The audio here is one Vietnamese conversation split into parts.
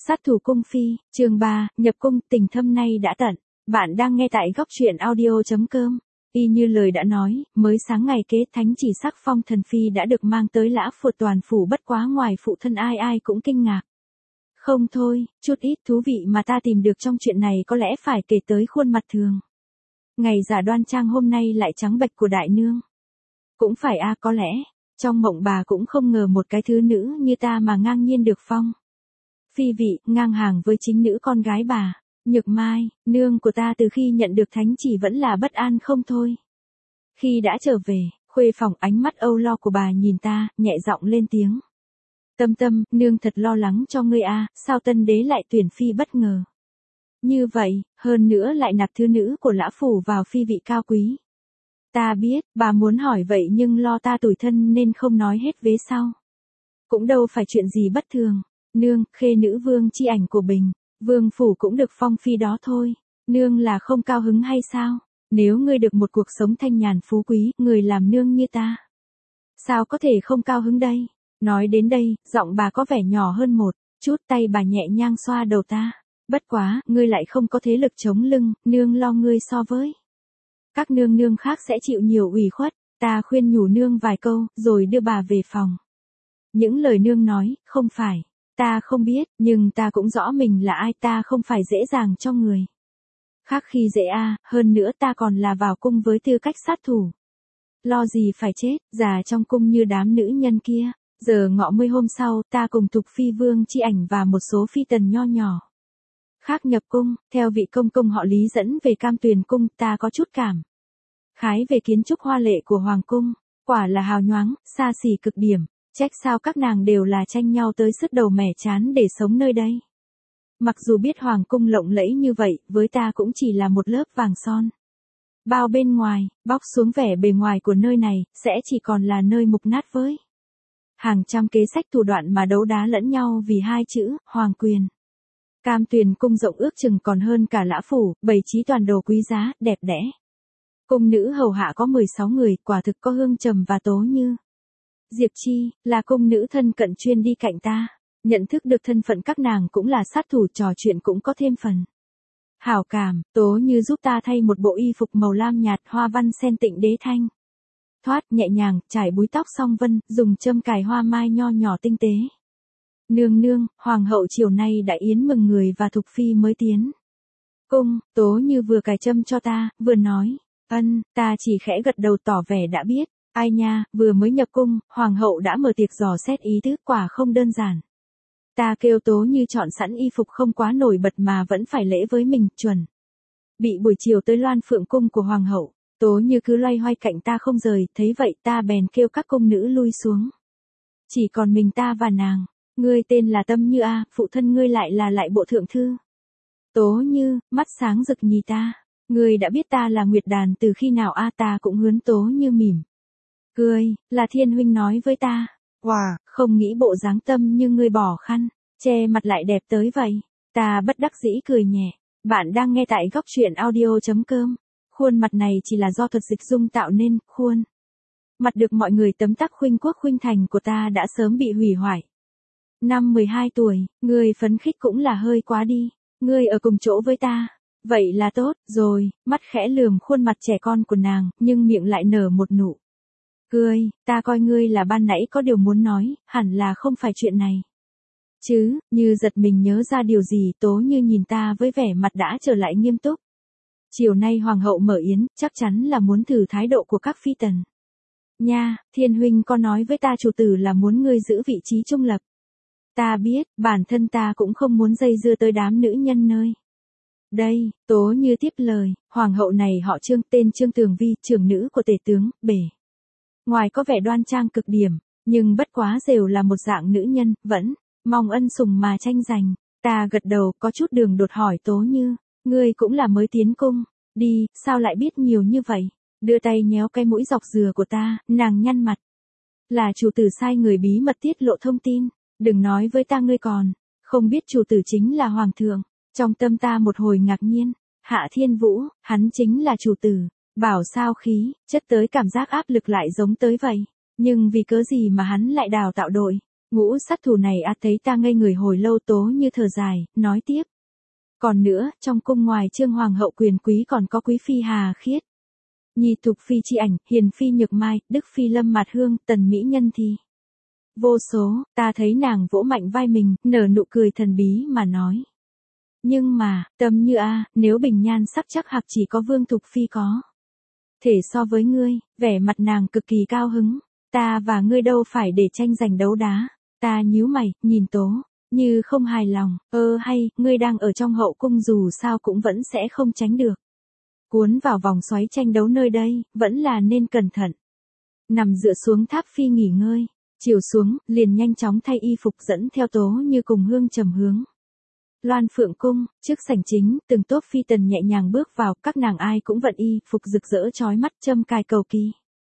Sát thủ cung phi, chương 3, nhập cung, tình thâm nay đã tận. Bạn đang nghe tại góc truyện audio.com. Y như lời đã nói, mới sáng ngày kế thánh chỉ sắc phong thần phi đã được mang tới Lã Phột toàn phủ, bất quá ngoài phụ thân ai ai cũng kinh ngạc. Không thôi, chút ít thú vị mà ta tìm được trong chuyện này có lẽ phải kể tới khuôn mặt thường. Ngày giả đoan trang hôm nay lại trắng bệch của đại nương. Cũng phải có lẽ, trong mộng bà cũng không ngờ một cái thứ nữ như ta mà ngang nhiên được phong phi vị, ngang hàng với chính nữ con gái bà. Nhược Mai, nương của ta từ khi nhận được thánh chỉ vẫn là bất an không thôi. Khi đã trở về, khuê phòng ánh mắt âu lo của bà nhìn ta, nhẹ giọng lên tiếng. Tâm Tâm, nương thật lo lắng cho ngươi sao tân đế lại tuyển phi bất ngờ. Như vậy, hơn nữa lại nạp thứ nữ của Lã Phủ vào phi vị cao quý. Ta biết, bà muốn hỏi vậy nhưng lo ta tủi thân nên không nói hết vế sau. Cũng đâu phải chuyện gì bất thường. Nương, khê nữ vương chi ảnh của Bình, vương phủ cũng được phong phi đó thôi. Nương là không cao hứng hay sao? Nếu ngươi được một cuộc sống thanh nhàn phú quý, người làm nương như ta, sao có thể không cao hứng đây? Nói đến đây, giọng bà có vẻ nhỏ hơn một chút, tay bà nhẹ nhàng xoa đầu ta. Bất quá, ngươi lại không có thế lực chống lưng, nương lo ngươi so với các nương nương khác sẽ chịu nhiều ủy khuất. Ta khuyên nhủ nương vài câu, rồi đưa bà về phòng. Những lời nương nói, không phải ta không biết, nhưng ta cũng rõ mình là ai, ta không phải dễ dàng cho người khác khi dễ hơn nữa ta còn là vào cung với tư cách sát thủ. Lo gì phải chết, già trong cung như đám nữ nhân kia. Giờ ngọ 10 hôm sau, ta cùng Thục Phi Vương chi ảnh và một số phi tần nho nhỏ khác nhập cung, theo vị công công họ Lý dẫn về Cam Tuyền cung. Ta có chút cảm khái về kiến trúc hoa lệ của hoàng cung, quả là hào nhoáng, xa xỉ cực điểm. Trách sao các nàng đều là tranh nhau tới sứt đầu mẻ trán để sống nơi đây. Mặc dù biết hoàng cung lộng lẫy như vậy, với ta cũng chỉ là một lớp vàng son bao bên ngoài, bóc xuống vẻ bề ngoài của nơi này, sẽ chỉ còn là nơi mục nát với hàng trăm kế sách thủ đoạn mà đấu đá lẫn nhau vì hai chữ, hoàng quyền. Cam Tuyền cung rộng ước chừng còn hơn cả Lã Phủ, bày trí toàn đồ quý giá, đẹp đẽ. Cung nữ hầu hạ có 16 người, quả thực có Hương Trầm và Tố Như. Diệp Chi, là cung nữ thân cận chuyên đi cạnh ta. Nhận thức được thân phận các nàng cũng là sát thủ, trò chuyện cũng có thêm phần hảo cảm. Tố Như giúp ta thay một bộ y phục màu lam nhạt, hoa văn sen tịnh đế thanh thoát, nhẹ nhàng, trải búi tóc song vân, dùng châm cài hoa mai nho nhỏ tinh tế. Nương nương, hoàng hậu chiều nay đã yến mừng người và Thục Phi mới tiến cung. Tố Như vừa cài châm cho ta, vừa nói. Ta chỉ khẽ gật đầu tỏ vẻ đã biết. Ai nha, vừa mới nhập cung, hoàng hậu đã mở tiệc dò xét ý tứ, quả không đơn giản. Ta kêu Tố Như chọn sẵn y phục không quá nổi bật mà vẫn phải lễ với mình, chuẩn bị buổi chiều tới Loan Phượng cung của hoàng hậu. Tố Như cứ loay hoay cạnh ta không rời, thấy vậy ta bèn kêu các cung nữ lui xuống. Chỉ còn mình ta và nàng. Ngươi tên là Tâm Như phụ thân ngươi lại là lại bộ thượng thư. Tố Như, mắt sáng rực nhìn ta. Ngươi đã biết ta là Nguyệt Đàn từ khi nào ta cũng hướng Tố Như mỉm cười, là Thiên huynh nói với ta. Wow, không nghĩ bộ dáng Tâm Như ngươi bỏ khăn che mặt lại đẹp tới vậy. Ta bất đắc dĩ cười nhẹ. Bạn đang nghe tại góc truyện audio.com. Khuôn mặt này chỉ là do thuật dịch dung tạo nên, khuôn mặt được mọi người tấm tắc khuynh quốc khuynh thành của ta đã sớm bị hủy hoại. Năm 12 tuổi, ngươi phấn khích cũng là hơi quá đi. Ngươi ở cùng chỗ với ta, vậy là tốt rồi. Mắt khẽ lườm khuôn mặt trẻ con của nàng, nhưng miệng lại nở một nụ cười. Ta coi ngươi là ban nãy có điều muốn nói, hẳn là không phải chuyện này chứ. Như giật mình nhớ ra điều gì, Tố Như nhìn ta với vẻ mặt đã trở lại nghiêm túc. Chiều nay hoàng hậu mở yến, chắc chắn là muốn thử thái độ của các phi tần. Nha, Thiên huynh có nói với ta chủ tử là muốn ngươi giữ vị trí trung lập. Ta biết, bản thân ta cũng không muốn dây dưa tới đám nữ nhân nơi đây. Tố Như tiếp lời, hoàng hậu này họ Trương, tên Trương Tường Vi, trưởng nữ của tể tướng, bề ngoài có vẻ đoan trang cực điểm, nhưng bất quá đều là một dạng nữ nhân, vẫn mong ân sủng mà tranh giành. Ta gật đầu, có chút đường đột hỏi Tố Như, ngươi cũng là mới tiến cung đi, sao lại biết nhiều như vậy? Đưa tay nhéo cái mũi dọc dừa của ta, nàng nhăn mặt. Là chủ tử sai người bí mật tiết lộ thông tin. Đừng nói với ta ngươi còn không biết chủ tử chính là hoàng thượng. Trong tâm ta một hồi ngạc nhiên. Hạ Thiên Vũ, hắn chính là chủ tử. Bảo sao khí, chất tới cảm giác áp lực lại giống tới vậy. Nhưng vì cớ gì mà hắn lại đào tạo đội Ngũ sát thủ này thấy ta ngây người hồi lâu, Tố Như thở dài, nói tiếp. Còn nữa, trong cung ngoài Trương Hoàng hậu quyền quý còn có Quý Phi Hà Khiết, Nhi Thục Phi Chi Ảnh, Hiền Phi Nhược Mai, Đức Phi Lâm Mạt Hương, Tần Mỹ Nhân thì vô số. Ta thấy nàng vỗ mạnh vai mình, nở nụ cười thần bí mà nói. Nhưng mà, tâm như nếu bình nhan sắc chắc hạc chỉ có Vương Thục Phi có thể so với ngươi. Vẻ mặt nàng cực kỳ cao hứng. Ta và ngươi đâu phải để tranh giành đấu đá. Ta nhíu mày, nhìn Tố Như không hài lòng. Hay, ngươi đang ở trong hậu cung dù sao cũng vẫn sẽ không tránh được cuốn vào vòng xoáy tranh đấu nơi đây, vẫn là nên cẩn thận. Nằm dựa xuống tháp phi nghỉ ngơi. Chiều xuống, liền nhanh chóng thay y phục dẫn theo Tố Như cùng Hương Trầm hướng Loan Phượng cung. Trước sảnh chính, từng tốp phi tần nhẹ nhàng bước vào, các nàng ai cũng vận y phục rực rỡ chói mắt, châm cài cầu kỳ.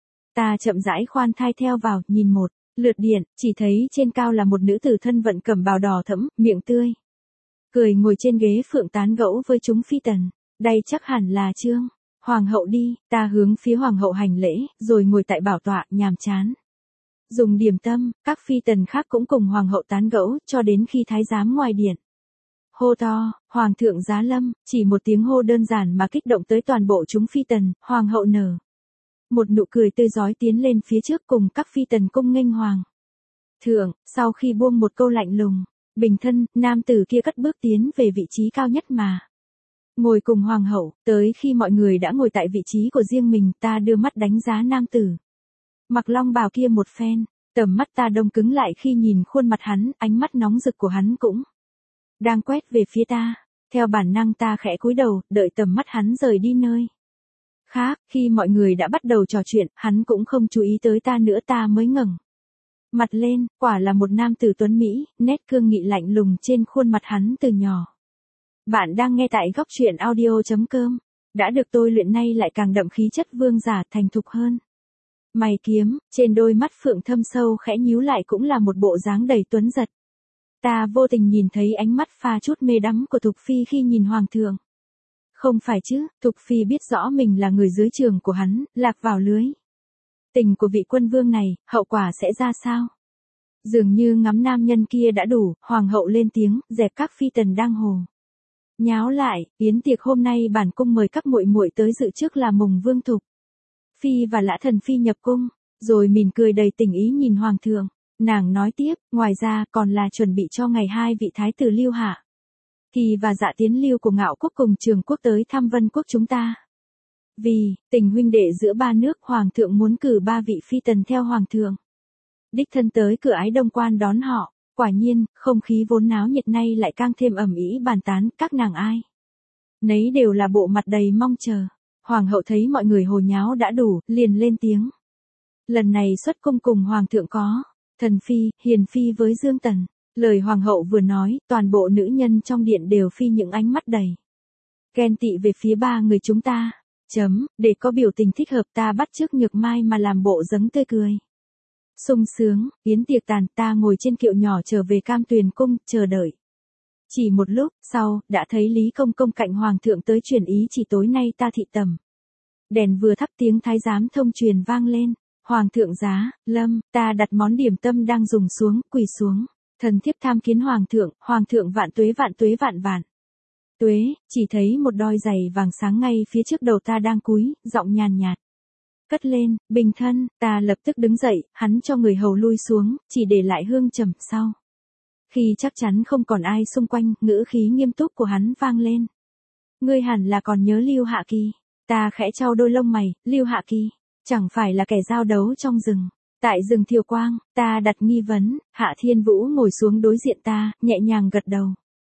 Ta chậm rãi khoan thai theo vào, nhìn một lượt điện, chỉ thấy trên cao là một nữ tử thân vận cẩm bào đỏ thẫm, miệng tươi cười ngồi trên ghế phượng tán gẫu với chúng phi tần. Đây chắc hẳn là Trương Hoàng hậu đi. Ta hướng phía Hoàng hậu hành lễ, rồi ngồi tại bảo tọa, nhàm chán dùng điểm tâm. Các phi tần khác cũng cùng Hoàng hậu tán gẫu, cho đến khi thái giám ngoài điện hô to, Hoàng thượng giá lâm. Chỉ một tiếng hô đơn giản mà kích động tới toàn bộ chúng phi tần. Hoàng hậu nở một nụ cười tươi rói tiến lên phía trước cùng các phi tần cung nghênh Hoàng thượng. Sau khi buông một câu lạnh lùng, bình thân, nam tử kia cất bước tiến về vị trí cao nhất mà ngồi cùng Hoàng hậu. Tới khi mọi người đã ngồi tại vị trí của riêng mình, ta đưa mắt đánh giá nam tử mặc long bào kia một phen. Tầm mắt ta đông cứng lại khi nhìn khuôn mặt hắn, ánh mắt nóng rực của hắn cũng đang quét về phía ta. Theo bản năng ta khẽ cúi đầu, đợi tầm mắt hắn rời đi nơi khác. Khi mọi người đã bắt đầu trò chuyện, hắn cũng không chú ý tới ta nữa. Ta mới ngẩng mặt lên, quả là một nam tử tuấn Mỹ, nét cương nghị lạnh lùng trên khuôn mặt hắn từ nhỏ. Bạn đang nghe tại góc truyện audio.com. Đã được tôi luyện nay lại càng đậm khí chất vương giả, thành thục hơn. Mày kiếm, trên đôi mắt phượng thâm sâu khẽ nhíu lại cũng là một bộ dáng đầy tuấn giật. Ta vô tình nhìn thấy ánh mắt pha chút mê đắm của Thục Phi khi nhìn Hoàng thượng. Không phải chứ, Thục Phi biết rõ mình là người dưới trường của hắn, lạc vào lưới tình của vị quân vương này, hậu quả sẽ ra sao? Dường như ngắm nam nhân kia đã đủ, Hoàng hậu lên tiếng, dẹp các phi tần đang hồ nháo lại. Yến tiệc hôm nay bản cung mời các muội muội tới dự trước là mùng Vương Thục Phi và Lã Thần Phi nhập cung. Rồi mỉm cười đầy tình ý nhìn Hoàng thượng. Nàng nói tiếp, ngoài ra còn là chuẩn bị cho ngày 2 vị thái tử Lưu Hạ Kỳ và Dạ Tiến Lưu của Ngạo quốc cùng Trường quốc tới thăm Vân quốc chúng ta. Vì tình huynh đệ giữa ba nước, Hoàng thượng muốn cử 3 vị phi tần theo Hoàng thượng đích thân tới cửa Ái Đông quan đón họ. Quả nhiên, không khí vốn náo nhiệt nay lại càng thêm ầm ĩ bàn tán. Các nàng ai nấy đều là bộ mặt đầy mong chờ. Hoàng hậu thấy mọi người hồ nháo đã đủ, liền lên tiếng. Lần này xuất cung cùng Hoàng thượng có Thần Phi, Hiền Phi với Dương Tần. Lời Hoàng hậu vừa nói, toàn bộ nữ nhân trong điện đều phi những ánh mắt đầy ghen tị về phía 3 người chúng ta. Để có biểu tình thích hợp, ta bắt chước Nhược Mai mà làm bộ dáng tươi cười sung sướng. Yến tiệc tàn, ta ngồi trên kiệu nhỏ trở về Cam Tuyền cung, chờ đợi. Chỉ một lúc sau, đã thấy Lý Công Công cạnh Hoàng thượng tới truyền ý chỉ tối nay ta thị tẩm. Đèn vừa thắp tiếng thái giám thông truyền vang lên. Hoàng thượng giá lâm. Ta đặt món điểm tâm đang dùng xuống, quỳ xuống. Thần thiếp tham kiến Hoàng thượng vạn tuế vạn vạn. Tuế. Chỉ thấy một đôi giày vàng sáng ngay phía trước đầu ta đang cúi, giọng nhàn nhạt cất lên, bình thân. Ta lập tức đứng dậy, hắn cho người hầu lui xuống, chỉ để lại Hương Trầm sau. Khi chắc chắn không còn ai xung quanh, ngữ khí nghiêm túc của hắn vang lên. Ngươi hẳn là còn nhớ Lưu Hạ Kỳ. Ta khẽ chau đôi lông mày. Lưu Hạ Kỳ chẳng phải là kẻ giao đấu trong rừng. Tại rừng Thiều Quang. Ta đặt nghi vấn. Hạ Thiên Vũ ngồi xuống đối diện ta, nhẹ nhàng gật đầu.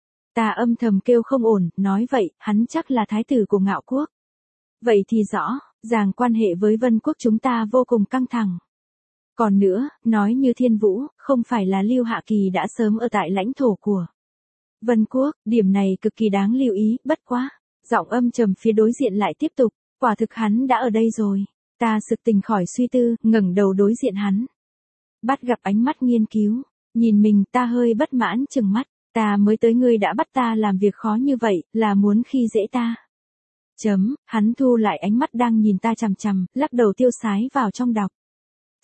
Ta âm thầm kêu không ổn, nói vậy, hắn chắc là thái tử của Ngạo quốc. Vậy thì rõ ràng quan hệ với Vân quốc chúng ta vô cùng căng thẳng. Còn nữa, nói như Thiên Vũ, không phải là Lưu Hạ Kỳ đã sớm ở tại lãnh thổ của Vân quốc. Điểm này cực kỳ đáng lưu ý. Bất quá, giọng âm trầm phía đối diện lại tiếp tục. Quả thực hắn đã ở đây rồi. Ta sực tỉnh khỏi suy tư, ngẩng đầu đối diện hắn. Bắt gặp ánh mắt nghiên cứu. Nhìn mình, ta hơi bất mãn chừng mắt. Ta mới tới, ngươi đã bắt ta làm việc khó như vậy, là muốn khi dễ ta. Hắn thu lại ánh mắt đang nhìn ta chằm chằm, lắc đầu tiêu sái vào trong đọc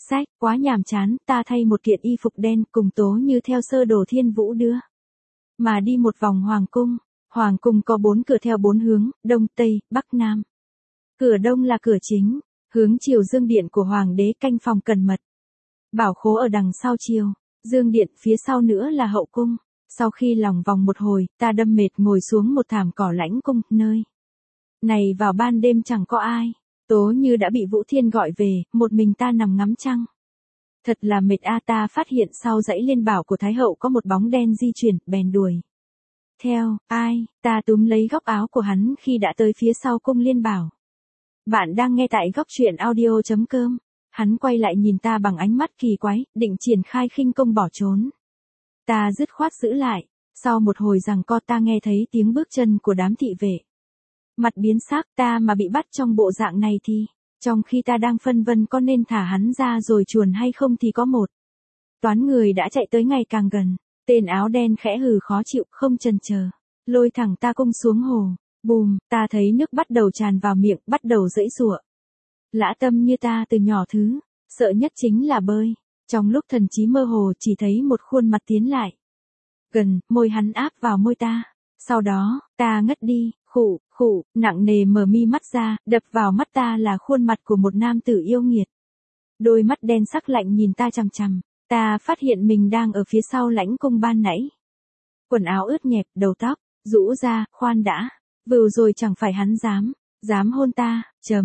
Sách, quá nhàm chán, ta thay một kiện y phục đen cùng Tố Như theo sơ đồ Thiên Vũ đưa. Mà đi một vòng hoàng cung. Hoàng cung có 4 cửa theo 4 hướng, đông, tây, bắc, nam. Cửa đông là cửa chính, hướng chiều dương điện của hoàng đế canh phòng cẩn mật. Bảo khố ở đằng sau chiều, dương điện phía sau nữa là hậu cung. Sau khi lòng vòng một hồi, ta đâm mệt ngồi xuống một thảm cỏ lãnh cung, nơi này vào ban đêm chẳng có ai. Tố Như đã bị Vũ Thiên gọi về, một mình ta nằm ngắm trăng. Thật là mệt a, ta phát hiện sau dãy liên bảo của Thái Hậu có một bóng đen di chuyển, bèn đuổi theo. Ai? Ta túm lấy góc áo của hắn khi đã tới phía sau cung liên bảo. Bạn đang nghe tại góc truyện audio.com. Hắn quay lại nhìn ta bằng ánh mắt kỳ quái, định triển khai khinh công bỏ trốn. Ta dứt khoát giữ lại. Sau một hồi giằng co ta nghe thấy tiếng bước chân của đám thị vệ. Mặt biến sắc, ta mà bị bắt trong bộ dạng này thì, trong khi ta đang phân vân có nên thả hắn ra rồi chuồn hay không thì có một toán người đã chạy tới ngày càng gần. Tên áo đen khẽ hừ khó chịu, không chần chờ, lôi thẳng ta cung xuống hồ. Bùm, ta thấy nước bắt đầu tràn vào miệng, bắt đầu giãy giụa. Lã tâm như ta từ nhỏ thứ sợ nhất chính là bơi. Trong lúc thần trí mơ hồ chỉ thấy một khuôn mặt tiến lại gần, môi hắn áp vào môi ta. Sau đó, ta ngất đi, khụ, nặng nề mở mi mắt ra, đập vào mắt ta là khuôn mặt của một nam tử yêu nghiệt. Đôi mắt đen sắc lạnh nhìn ta chằm chằm, ta phát hiện mình đang ở phía sau lãnh cung ban nãy. Quần áo ướt nhẹp, đầu tóc rũ ra, khoan đã, vừa rồi chẳng phải hắn dám hôn ta,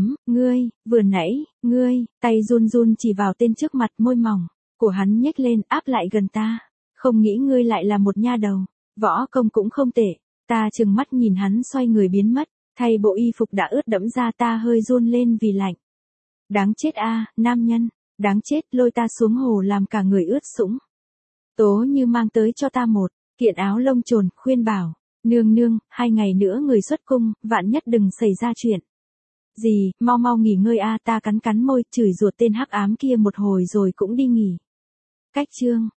vừa nãy, tay run run chỉ vào tên trước mặt, môi mỏng của hắn nhếch lên áp lại gần ta. Không nghĩ ngươi lại là một nha đầu, võ công cũng không tệ. Ta trừng mắt nhìn hắn xoay người biến mất, thay bộ y phục đã ướt đẫm ra ta hơi run lên vì lạnh. Đáng chết a, nam nhân, đáng chết, lôi ta xuống hồ làm cả người ướt sũng. Tố Như mang tới cho ta một kiện áo lông trồn, khuyên bảo, nương, 2 ngày nữa người xuất cung, vạn nhất đừng xảy ra chuyện gì, mau nghỉ ngơi a. Ta cắn môi, chửi ruột tên hắc ám kia một hồi rồi cũng đi nghỉ. Cách chương